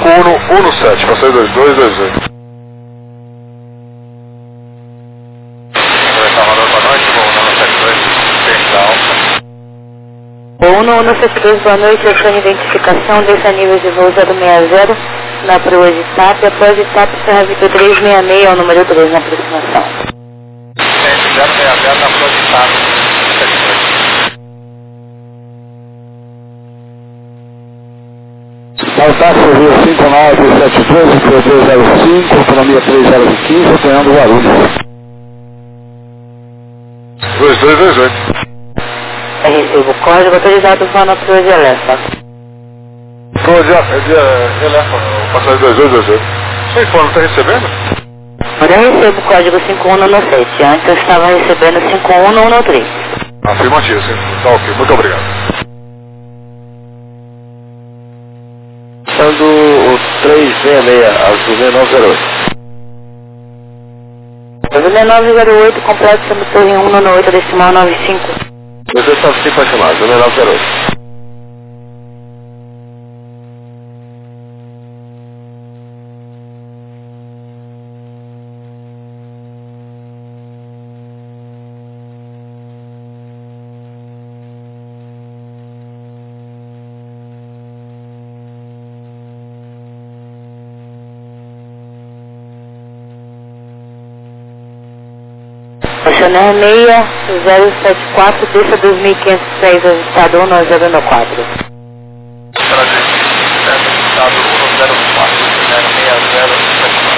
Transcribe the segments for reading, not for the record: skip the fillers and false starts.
5117, passei 2228. O 1172, boa noite, eu sou a identificação desse nível de voo 060 na proa de TAP, após de TAP Serra Vitor 366, é o número 3 na aproximação. 060 na proa de TAP, Altaço Rio 5972, 3205, autonomia 3015, apoiando Guarulhos. 2228. Recebo o código autorizado para na proa de Elefa. Proa de Elefa, passagem 2228. Sei que não está recebendo? Agora eu recebo o código 5117, antes eu estava recebendo 51113. Afirmativo, sim. Tá ok, muito obrigado. Passando o 366, azul 6908. Azul 6908, completo sobre torre 198, decimal 95. 295 para chamar, azul 6908. Questionário 6074, desça 2506, ajustado 1004. Prazer, ajustado 1004, 6074.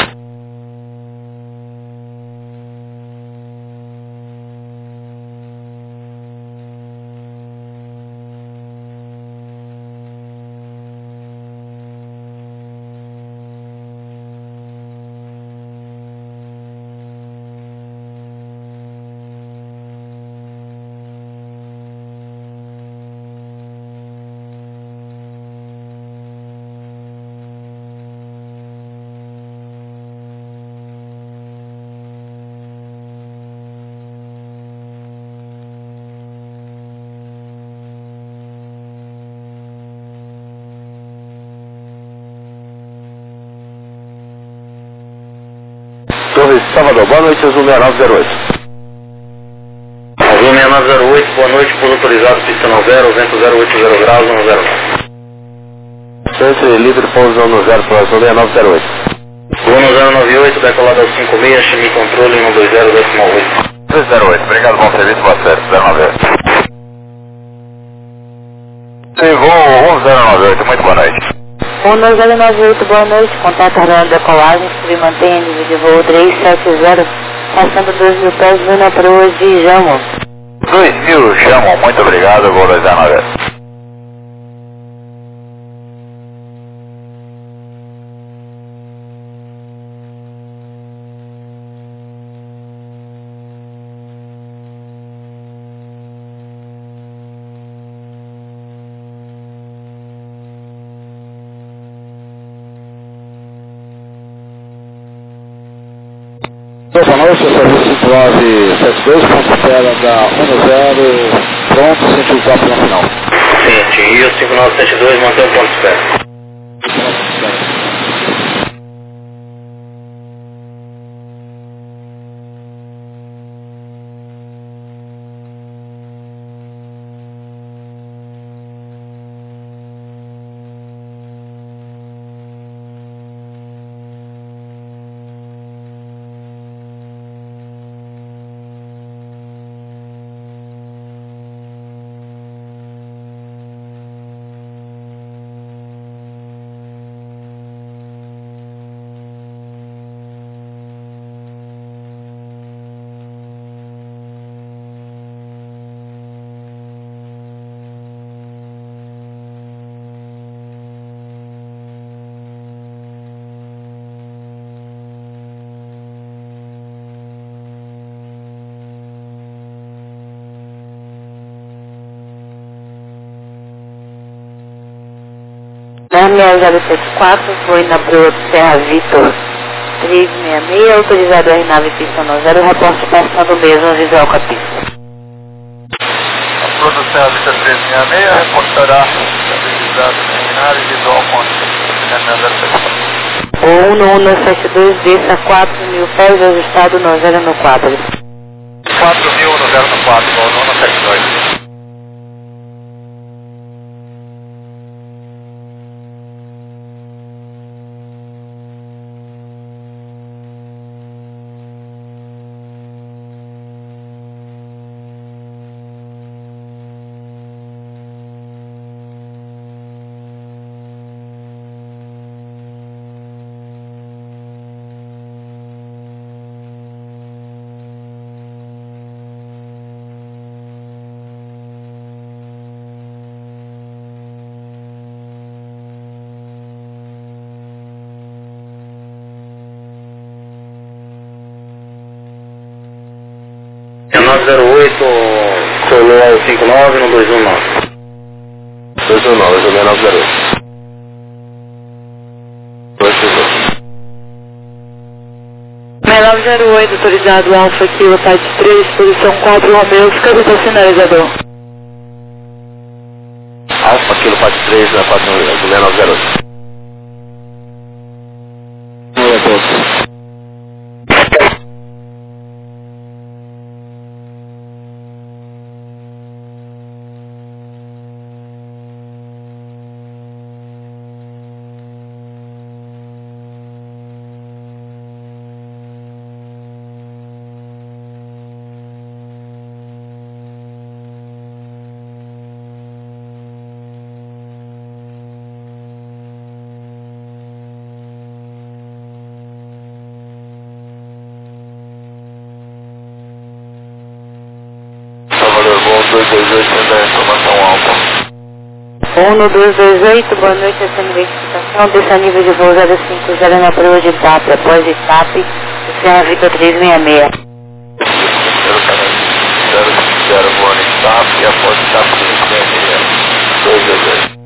Torre Salvador, boa noite, azul 6908. Azul 6908, boa noite, pouso autorizado, pista 90, vento 080 graus, 109. Centro livre, pouso no 0 para azul 6908. Voo 1098, decolado ao 56, Chimi controle 120,8. 308, obrigado, bom serviço, boa sorte, 098. Sim, voo 1098, muito boa noite. 1098, boa noite, contato aeronáutico de decolagem, submantém nível de voo 370, passando 2.000 pés, vindo na proa de Jamo. 2000, chamo, muito obrigado, voo 209. Boa noite, eu sou o 5972, ponto espera da 10, pronto, sentiu o papo no final. Sim, Rio 5972, mantém o ponto de espera. Na 6074, foi na proa de Serra Vitor 366, autorizado a nave pista 90, reporte passando mesmo visual com a pista. A proa de Serra Vitor 366 reportará autorizado a nave visual com a pista. 1172, desça 4.000 pés, ajustado no 0 no 4. 4.000 no 0 no 4, igual no 172. É 908, colou ao 59 no 219. 219, eu joguei 908. 6908, autorizado Alfa Kilo, parte 3, posição 4, Romeu, cadê o sinalizador? Alfa Kilo, parte 3, na 4, Juliana 908. Oi a todos. Salvador, bom 228, tem da informação alta. 1228, boa noite, essa identificação, desça nível de voo 050 na proa de TAP, após TAP, Serra Vitor 366. 050, boa noite, TAP, e após TAP 366, 228.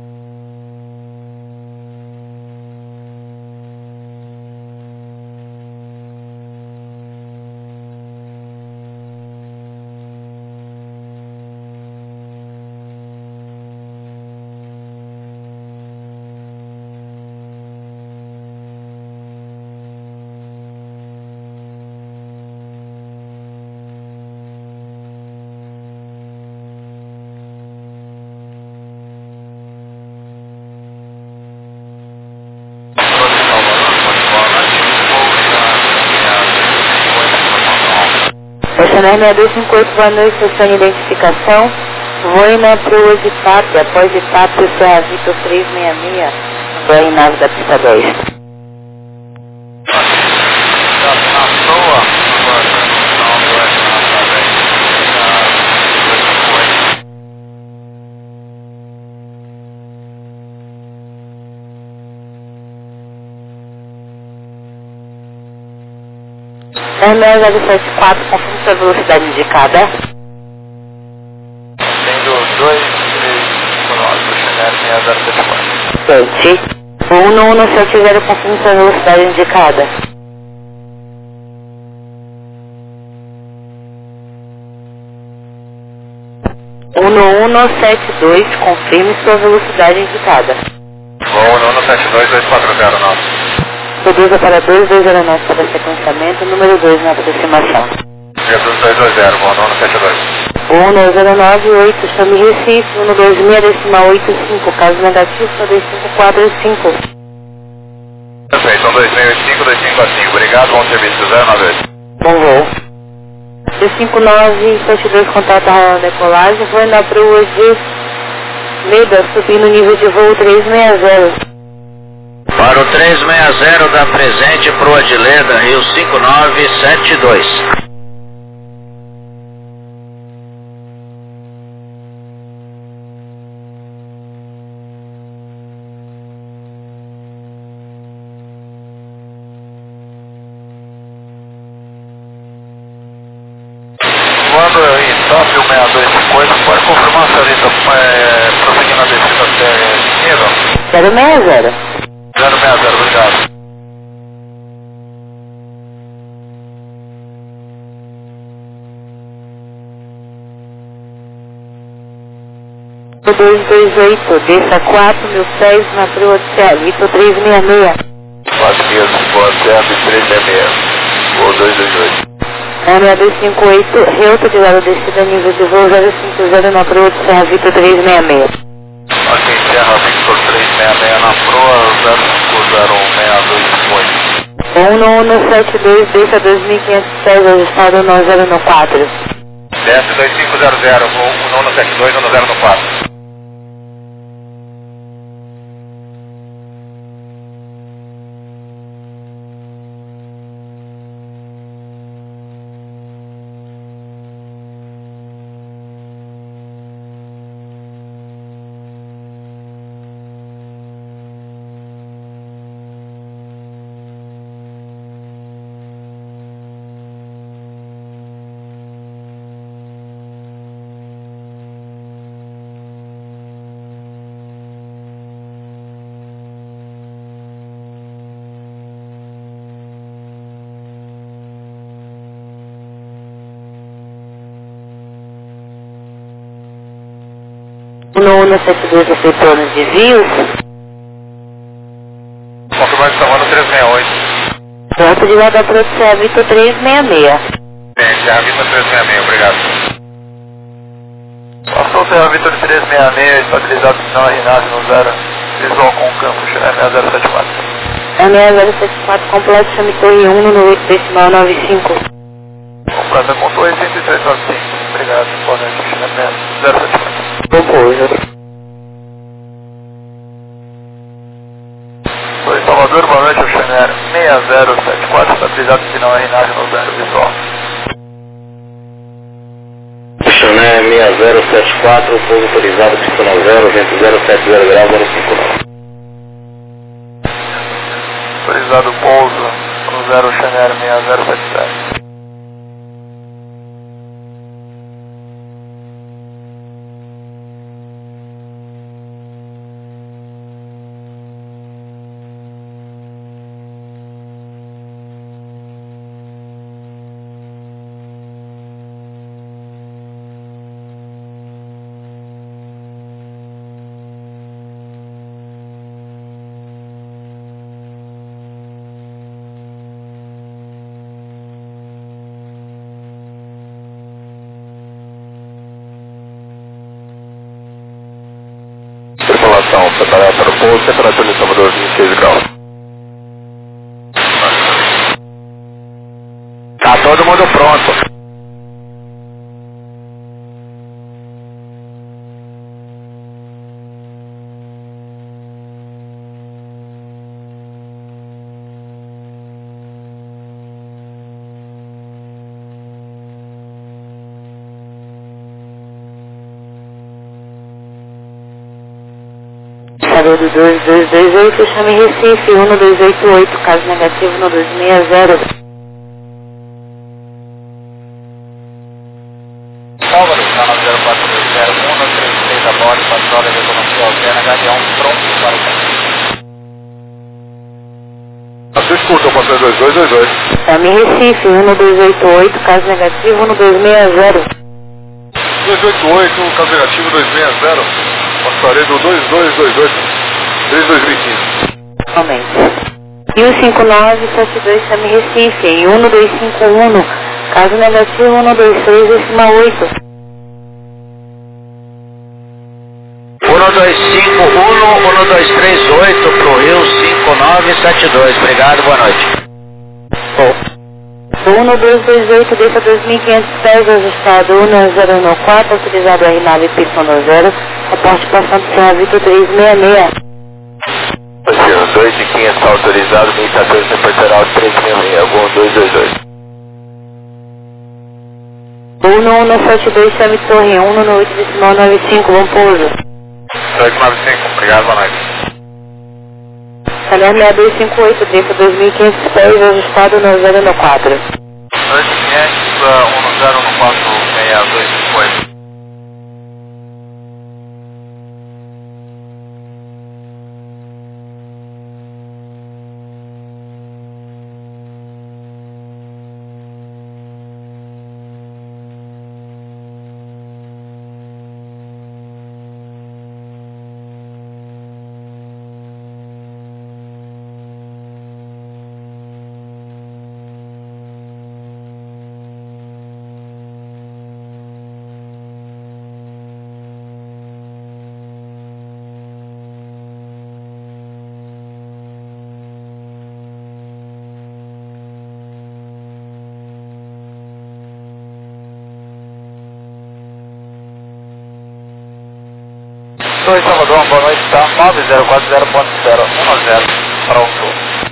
Estacionar 6258, boa noite, estação de identificação, voe na proa de TAP, após TAP, Serra Vitor 366, voe em nave da pista 10. R074, confirme sua velocidade indicada. Tendo 239, vou chegar em 6074. 7. 1170, confirme sua velocidade indicada. Voo 1172, confirme sua velocidade indicada. Voo 1172, 2409. Reduza para 2209 para sequenciamento, número 2 na aproximação. Jesus 220, voo 1172. 1098, chame Recife, 126,85, caso negativo, só 2545. Perfeito, 2685, 2545. Obrigado, bom serviço, 098. Bom voo. 25972, contato a decolagem, foi na proa de Leda, subindo o nível de voo 360. Para o 360 da presente proa de Leda, Rio 5972. Quando em TAP 6250, pode confirmar se ele está prosseguindo a descida até nível? 060. 060, obrigado. O 228, desça 4.000 pés na proa de Vitor 366. 4 milhas, boa certo, 366, voo 228. 6258, reautorizado descida nível de voo 050 na proa de Serra Vitor 366. Ok, Serra Victor 366 na proa, 0506258. 1172, deixa 2.500 pés, ajustado no 014. Desce 2500, voo 1172, 1004. No 172 efetuou nos desvios. Confirmando que está no 368. Reautorizado da proa de Serra Vitor 366. Bem, Serra Vitor 366, obrigado. Passou Serra Vitor 366, estabilizado sinal RNAV no 0, visual com o campo, é 6074. É 6074, completo, chame Torre 1 no 8 decimal 95. Completa com Torre 10395, obrigado, boa noite, é 074. Propouso. Oi, Salvador, boa noite, Oceaner 6074, estabilizado sinal RNAV no 0, visual. Oceaner 6074, pouso autorizado, pista no 0, vento 070 graus, 059. Autorizado pouso no 0, Oceaner 6077. Tripulação, preparada para o pouso, temperatura de Salvador 26 graus. Tá todo mundo pronto. Saúde 2228, chame Recife 1288, caso negativo no 260. Salvador, está no 0420, 136 a bordo, patrulha de economia alterna, Galeão, pronto para o caminho. Vocês escutam para 2222. Chame Recife 1288, caso negativo no 260. 288, caso negativo 260, passarei do 2228, 3215. Somente. E o 5972, chame Recife em 1251, caso negativo 126, decimal 8. 1251, 1238 pro Rio 5972. Obrigado, boa noite. 1228, deixa 2.500 pés, ajustado 1014, autorizado R9 pista no 0, aporte passando Serra Vitor 366. Oceano 2 de 500 autorizado, 1014 temperatural 366, voo 222. 1172, chame Torre 1 no 8 decimal 95, bom pouso. 895, obrigado, boa noite. Calhar 6258, deixa 2.500 pés, ajustado no 014. 2500, 10146258. 72 Salvador, boa noite, tá? 9040.010, pronto.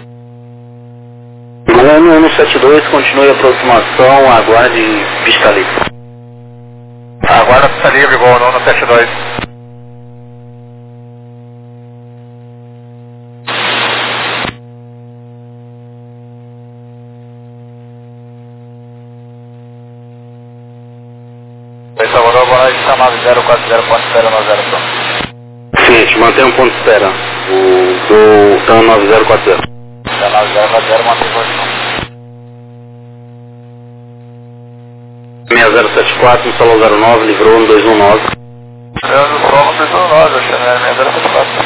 No 72, continue a aproximação, aguarde pista livre. Aguarda pista livre, voo no 72. Salvador, boa noite, tá 9040.090, pronto. Seguinte, mantenha um ponto de espera. O TAM 9040. Tá 9040, mantém posição. 6074, no solo 09, livrou no 219. Eu no solo 219, eu chamei 6074.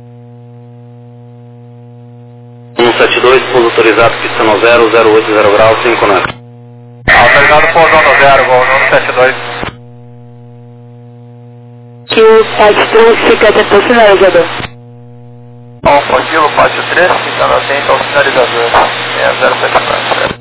172, pouso autorizado, pista no 0, 080 graus, 5 neto. Autorizado pousão no 0, voo no 72. Que o site 3 fica atento ao sinalizador. Alfa Kilo, pátio 3, ficando atento ao sinalizador. 6074.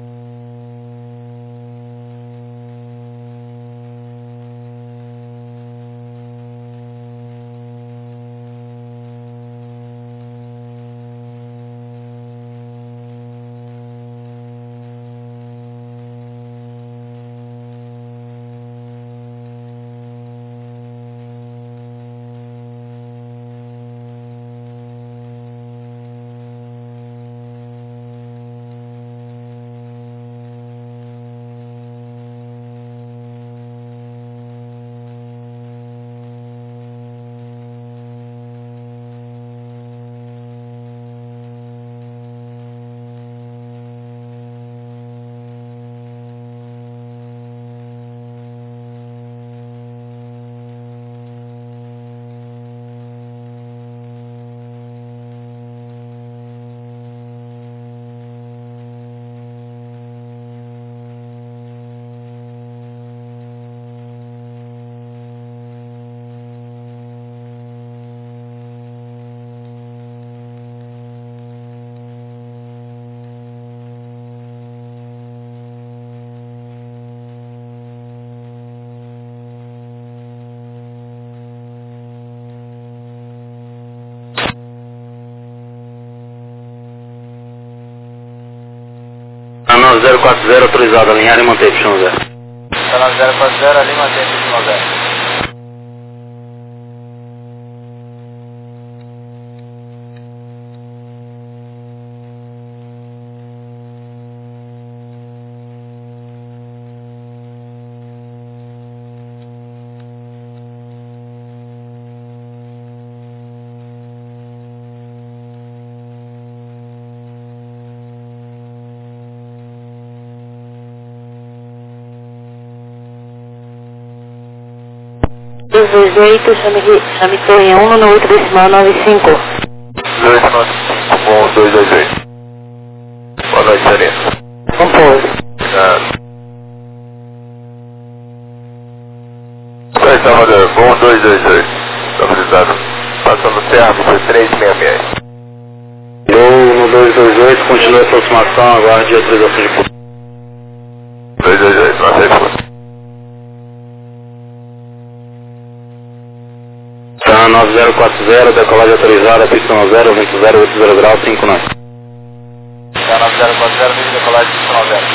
A 9040 autorizado, alinhar e manter pista no 0. Tá 9040, ali mantém pista no 0. Chame Torre 1 no 8 decimal 95. 295, bom 228. Boa noite, Serena. Compouso. Oi, Salvador, bom 228. Autorizado. Passando Serra, 366. No 228, continue a aproximação, aguarde autorização de pouso. 228, não sei. TAM 9040, decolagem autorizada, pista no 0, vento 080 graus, 5 neto. Tá 9040, nível decolagem, pista no 0.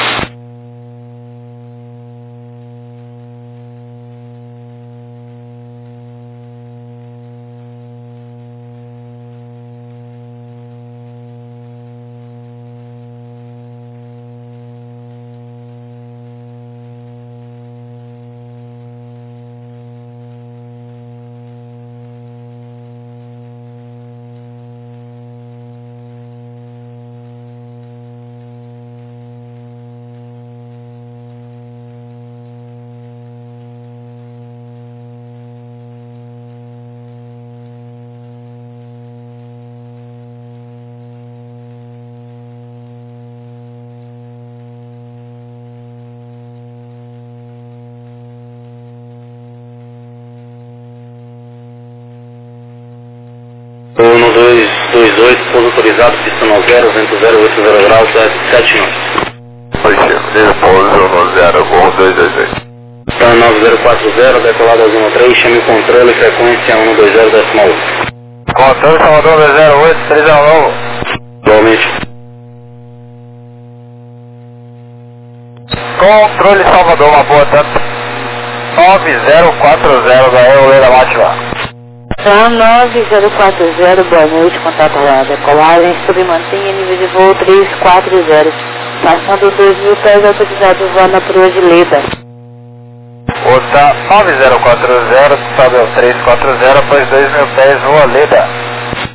No 228, pouso autorizado, pista no 0, vento 080 graus, 7 knots. Oi, Chico, nível pouso no 0, bom 228. Então 9040, decolado a 03, chame o controle, frequência 120.8. Controle Salvador 208, 309. Igualmente. Controle Salvador, uma boa tanto. 9040 da Euleira Mátima. Tá 9040, boa noite, contato da decolagem, submantenha nível de voo 340, passando 2.000 pés autorizado voando para o de Leda. Outra 9040, sobe ao 340, após 2.000 pés, voa Leda.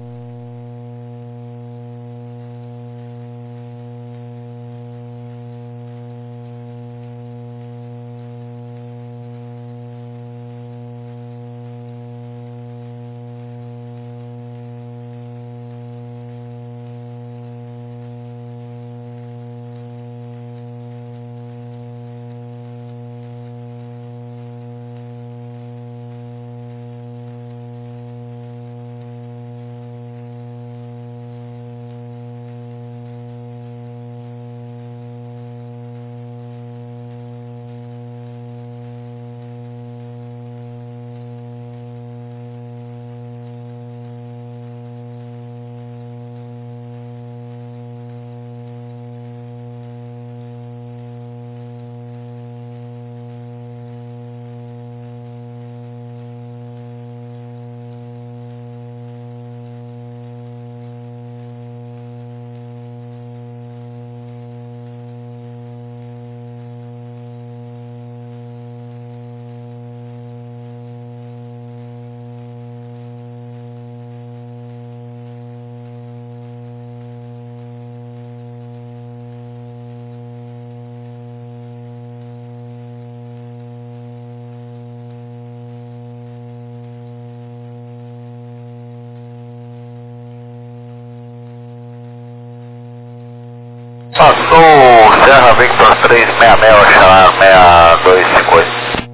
Passou Serra Victor 366, Oxalá 6258.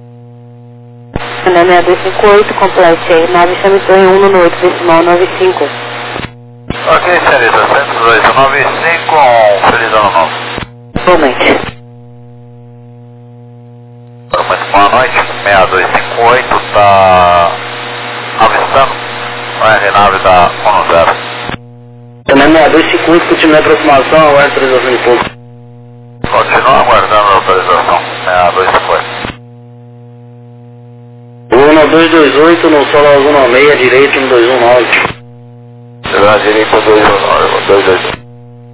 Na 6258, complete aí, nave chame Tonho 1 no 8, decimal 95. Ok, senhorita, 10295, feliz ano novo. Igualmente. Muito boa noite, 6258, tá avistando o R-Nave da 10. Também 6258, continua a aproximação, aguarda autorização de pouso. Continua aguardando a autorização, 6258. Voo no 228, no solo azul 96, direito no 219. Chegou à direita 219, 228.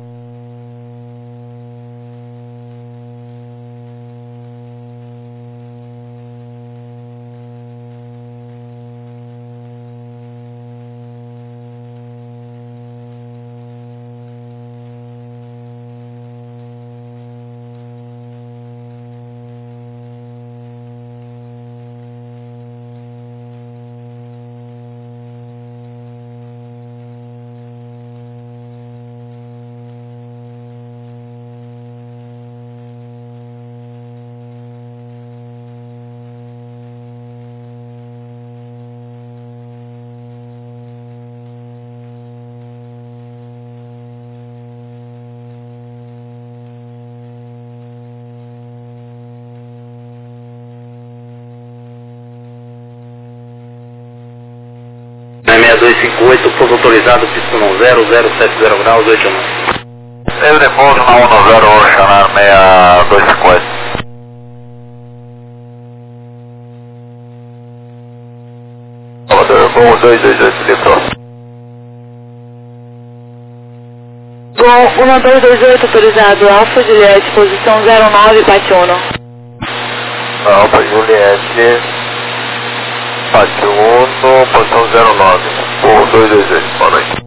Na 6258, pouso autorizado, pista 007 graus, 8 9. Eu repouso na 10, Oxalá 6258. Salvador, bom 228, livrou. Bom, 1228 autorizado, Alfa Juliette, posição 09, Patiuno. Alfa Juliette, Patiuno, posição 09. Bom 228, boa noite.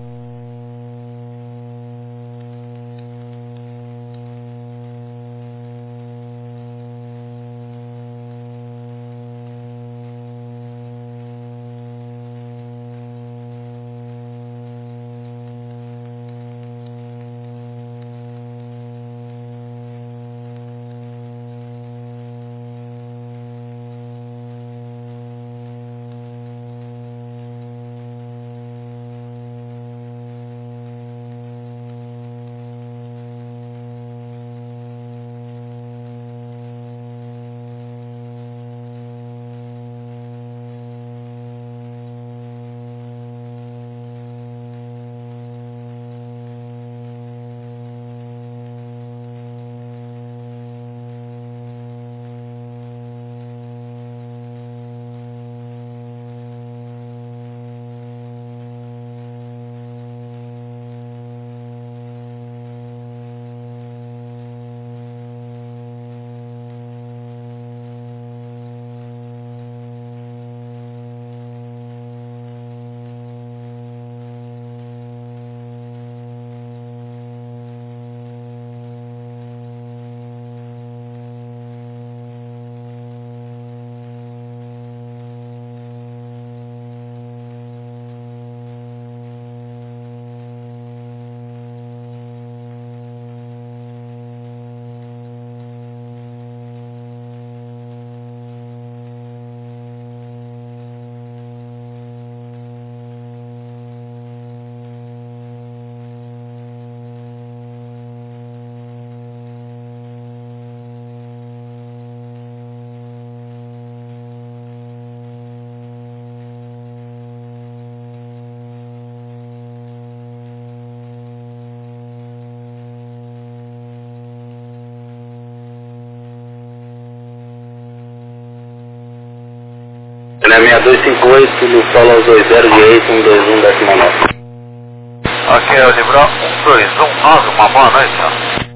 6258 no solo aos 20 de ex 121 19. Ok, eu Librão 1219, uma boa noite, senhor.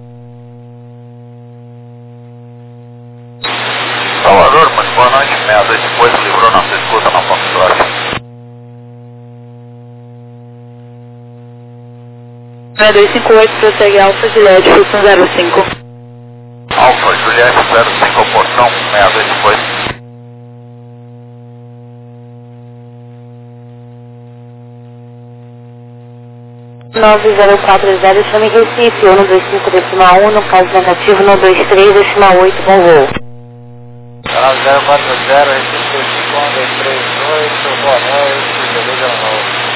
Salvador, muito boa noite, 6258 Librão, nossa escuta na Foxtrot. 6258, prossegue Alfa Juliette, Fulton 05. Alfa Juliette 05, portão 6258. 9040, chame Recife, 125 decimal 1, no caso negativo, 123 decimal 8, bom voo. Canal 040, Recife 238, boa noite, beleza no novo.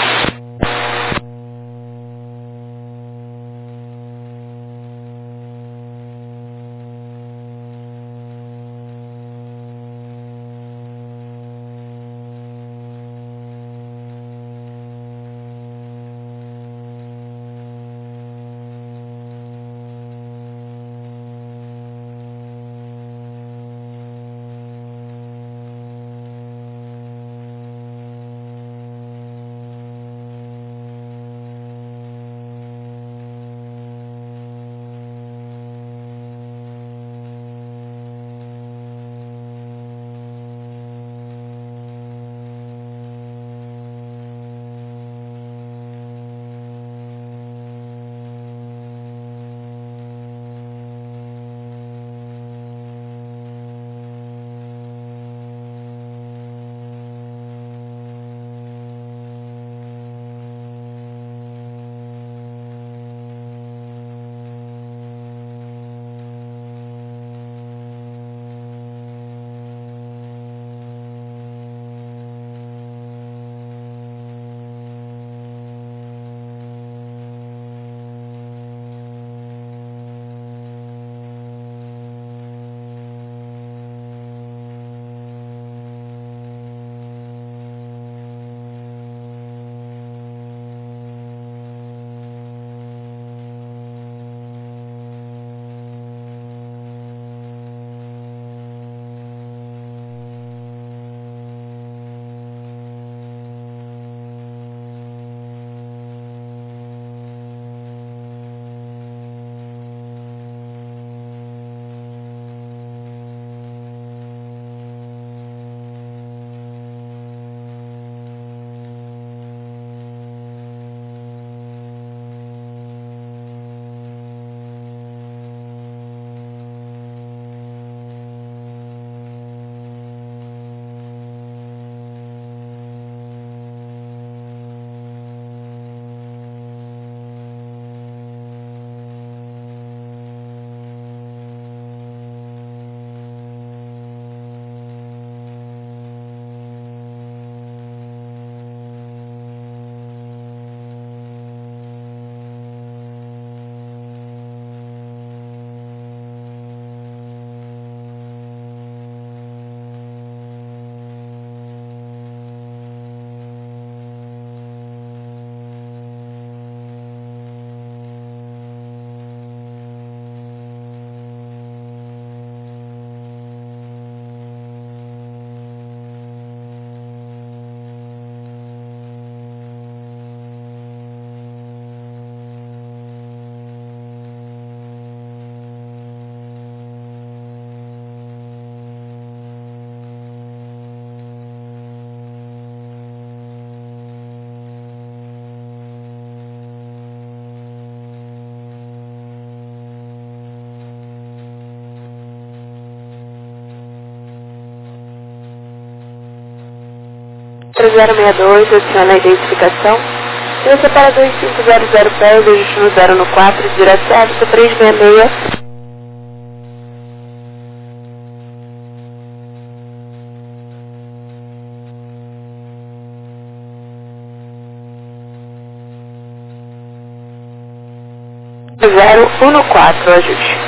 adiciona a identificação. Você para 2500 pés, ajuste no 0 no 4, direto serviço 366. Zero 1 no 4, ajuste.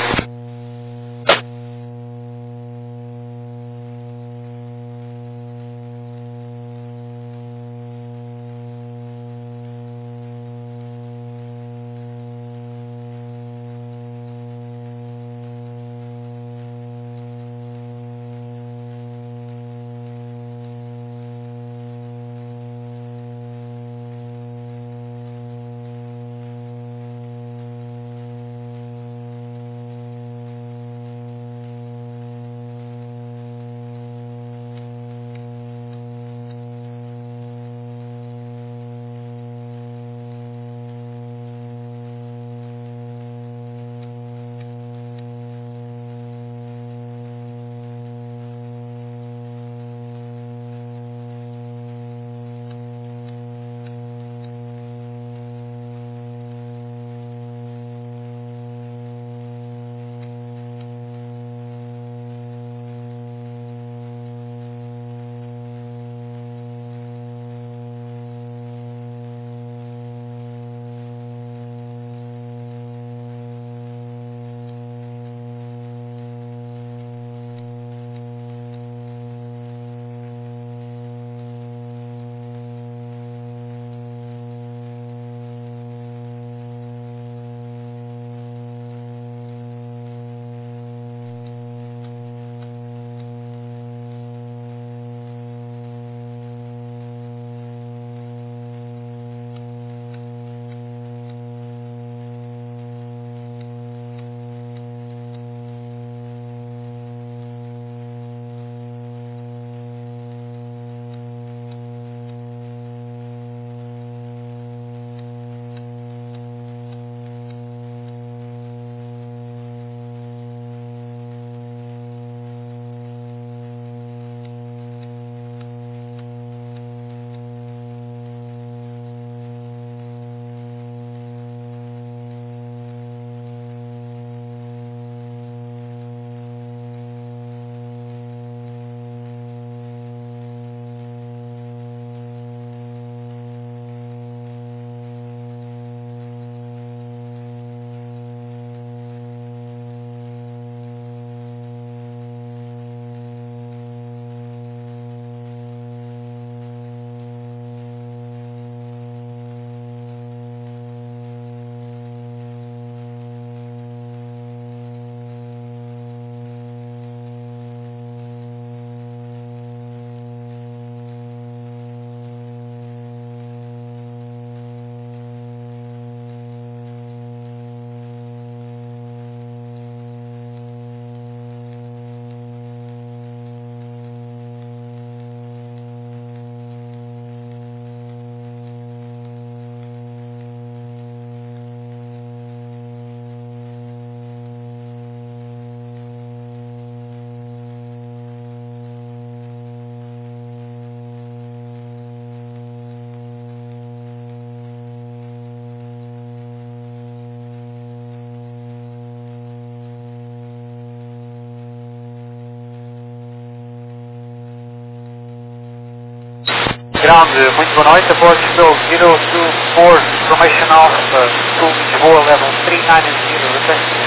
Ground, muito boa noite, a Portugal 024, information Alpha, to Lisboa, level 390, request.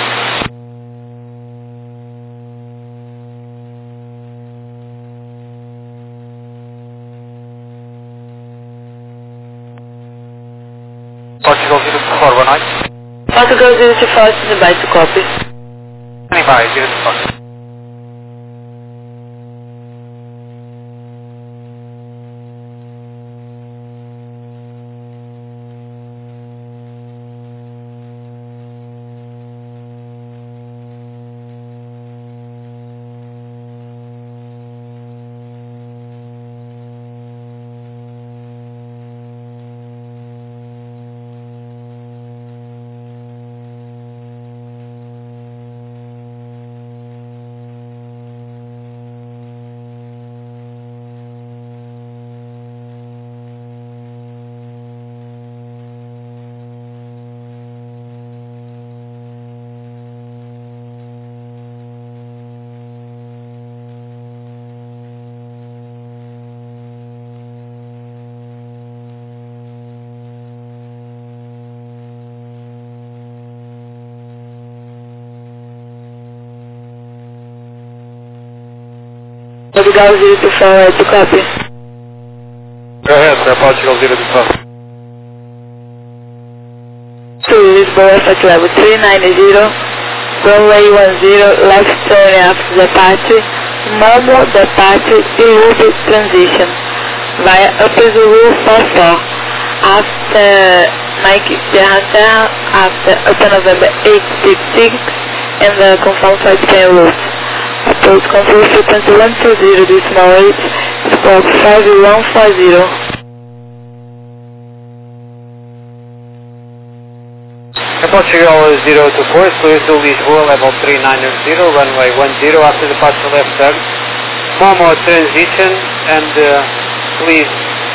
Portugal 024, boa noite. Portugal 024, stand by to copy. Standing by, 024. Portugal 024, to copy. Go ahead, sir, Portugal 024. To Lisboa, flight level 390, runway 10, left turn after departure, normal departure, Ilube transition, via Upper Zulu 44, after Mike Sierra, after Upper November 866, and the confirmed flight plan route. Approach control frequency 120, decimal 8, squawk 5140. Portugal 024, clear to Lisboa, level 390, runway 10, after departure left turn. Momo transition, and please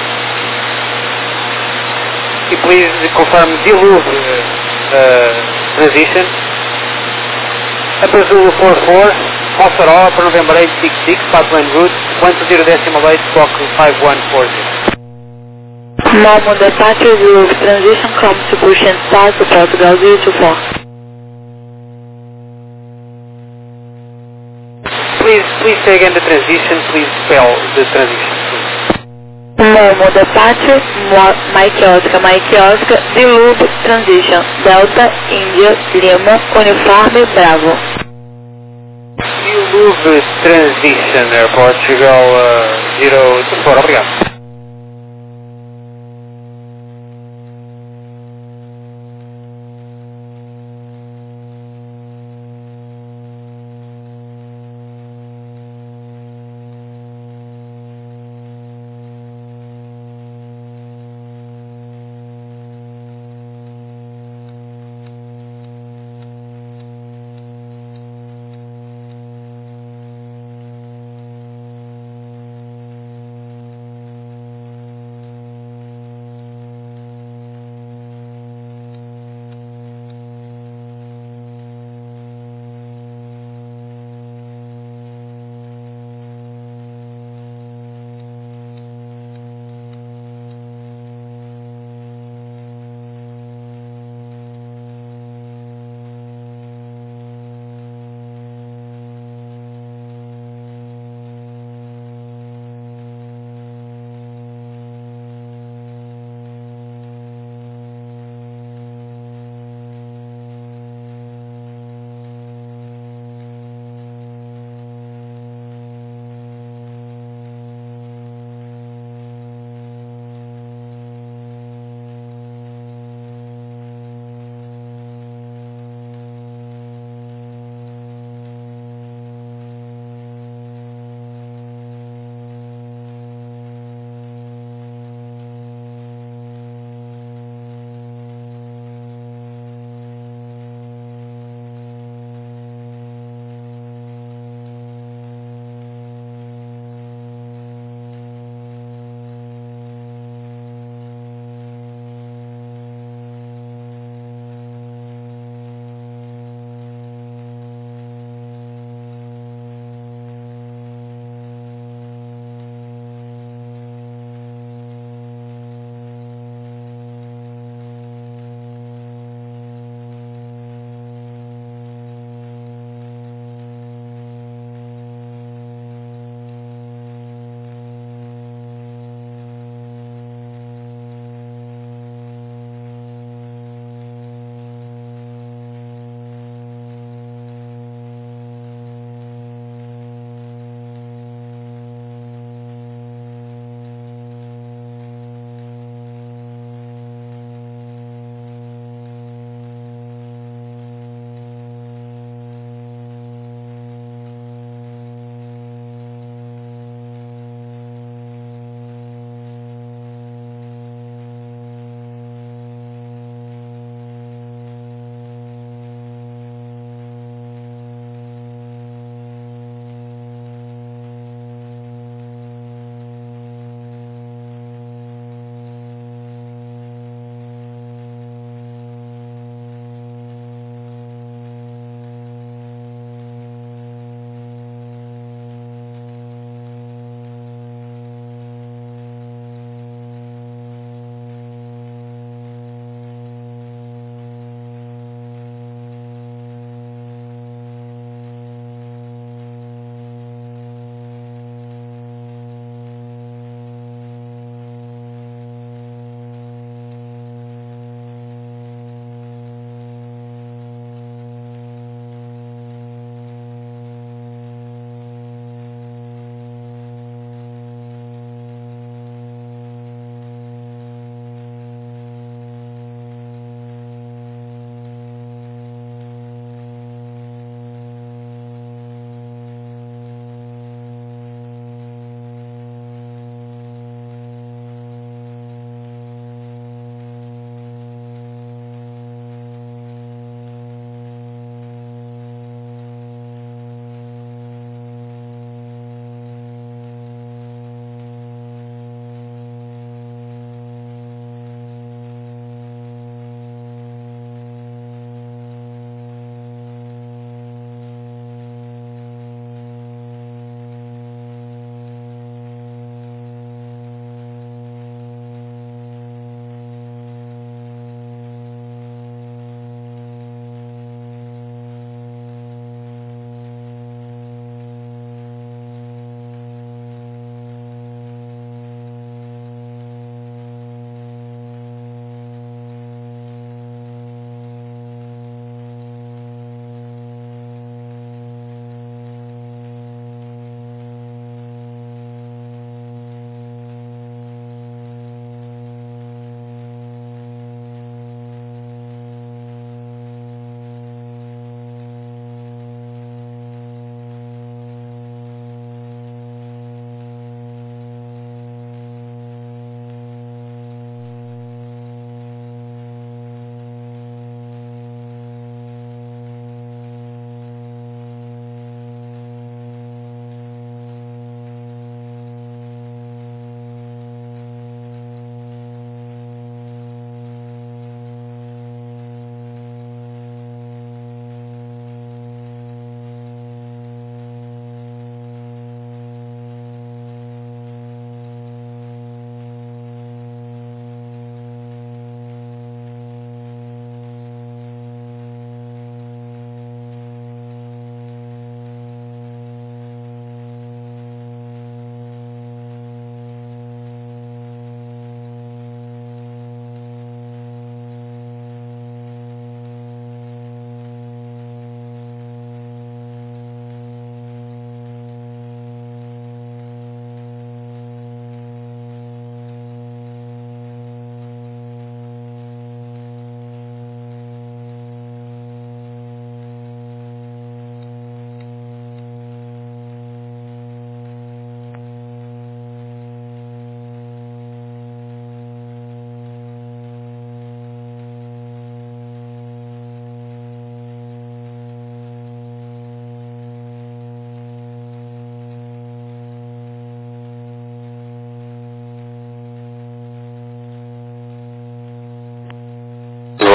confirm Dilube transition. Upper Zulu 44, Mossoró, Upper November 866, Pathline route, 120 decimal 8, squawk 5140. Momo departure Zulu transition comes to push and start to Portugal 024. Please say again the transition, please spell the transition, please. Momo departure, Mike Oscar, Dilube transition, Delta, India, Lima, Uniforme, Bravo. Dilube transition, Air Portugal 024, obrigado.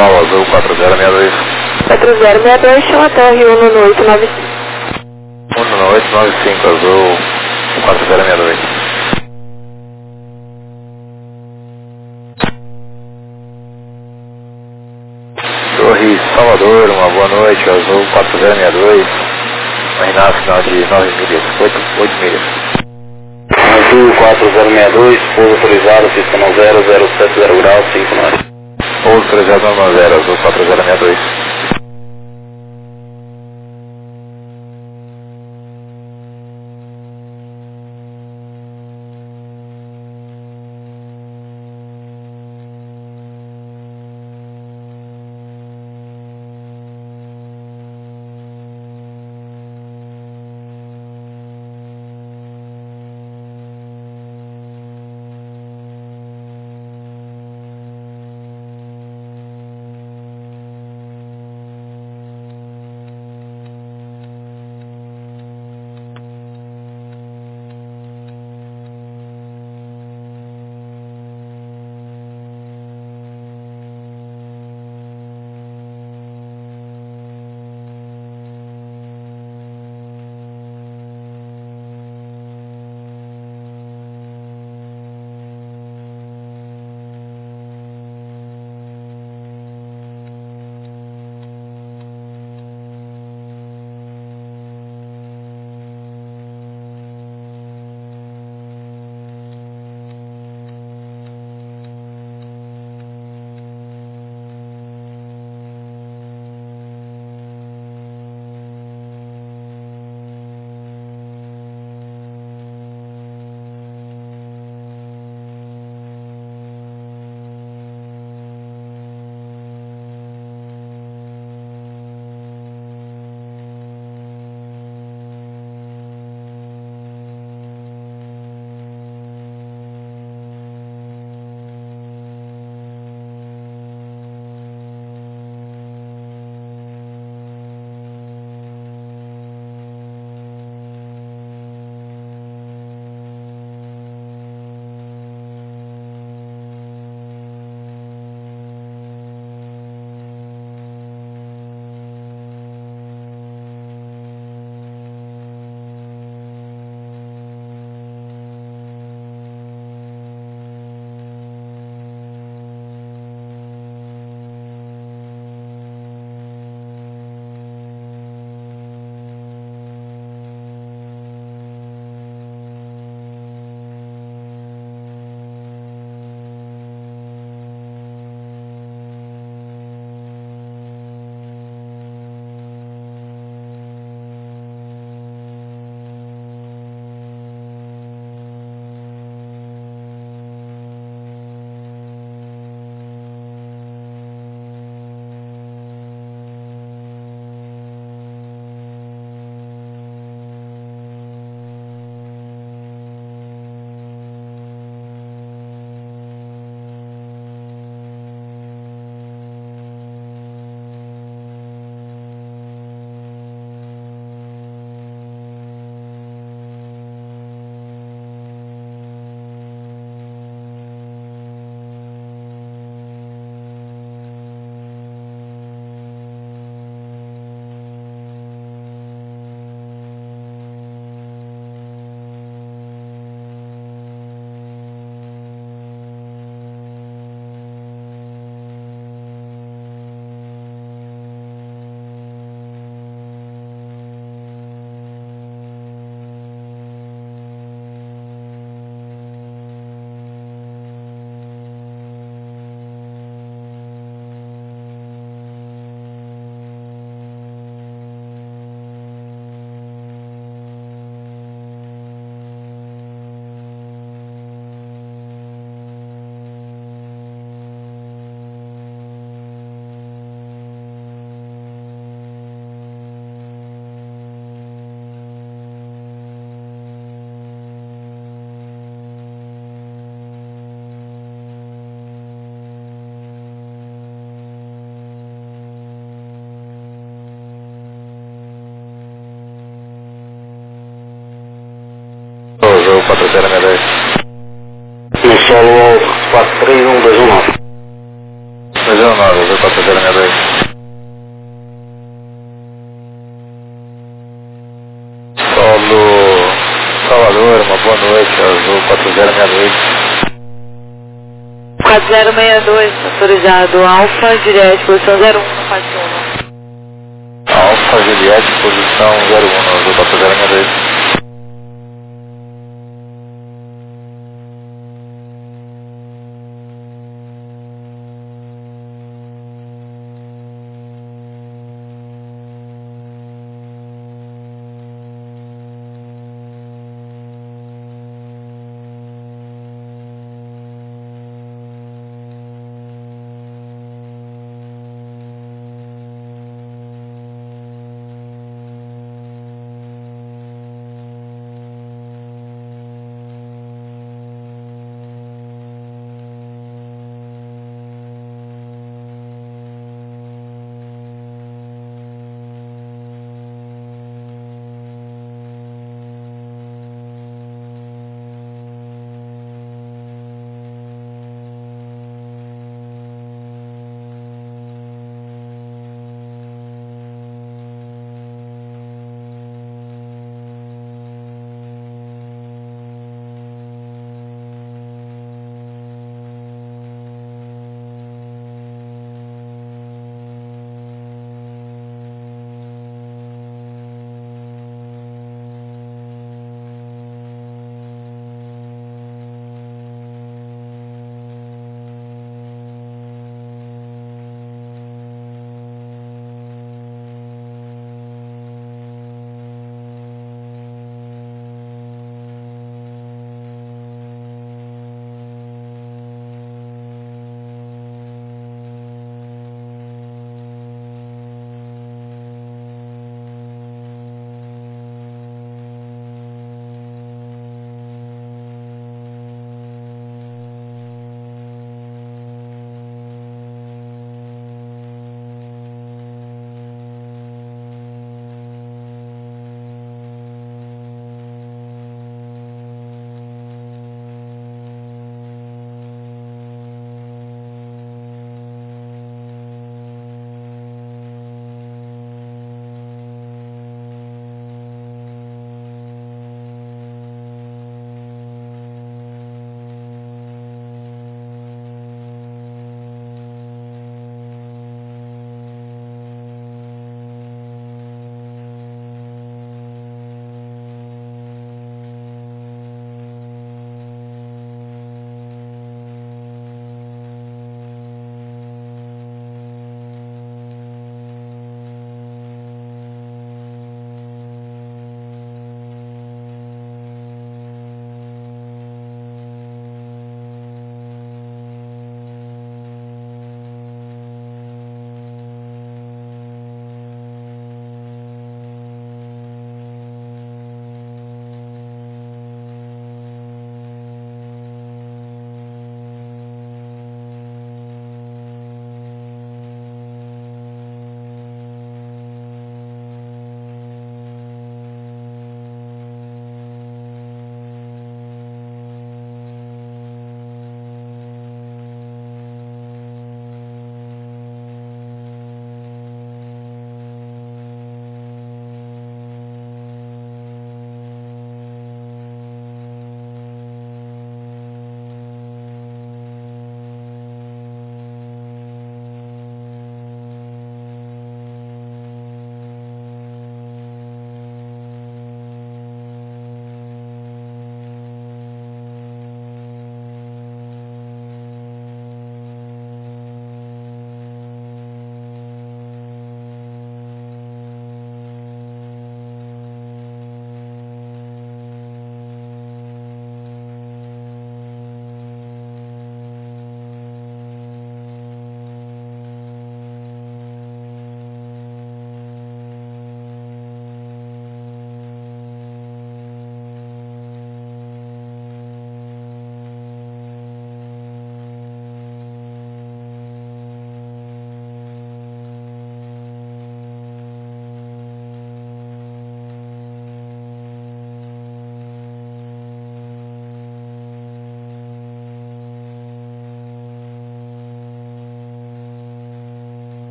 atual, azul 4062. 4062, chama a torre 11895. 11895, azul 4062. Torre Salvador, uma boa noite, azul 4062. Imaginar final de 9 milhas, 8 milhas. Azul 4062, pouso autorizado, pista 070 graus, 59. Pouso autorizado 90, azul 4062. Azul 4062. No solo 43129. 219, Azul 4062. 4062. Solo Salvador, uma boa noite, Azul 4062. 4062, autorizado Alfa, Juliette, posição 01 no faixa 1. Alfa Juliette, posição 01, Azul 4062.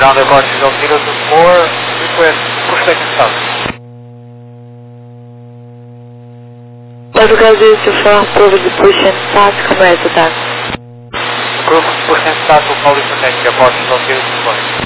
Ground Portugal 024, request push back and start. Portugal 024, approve the push and start, commercial taxi. Approve push and start will call you for taxi, Portugal 024.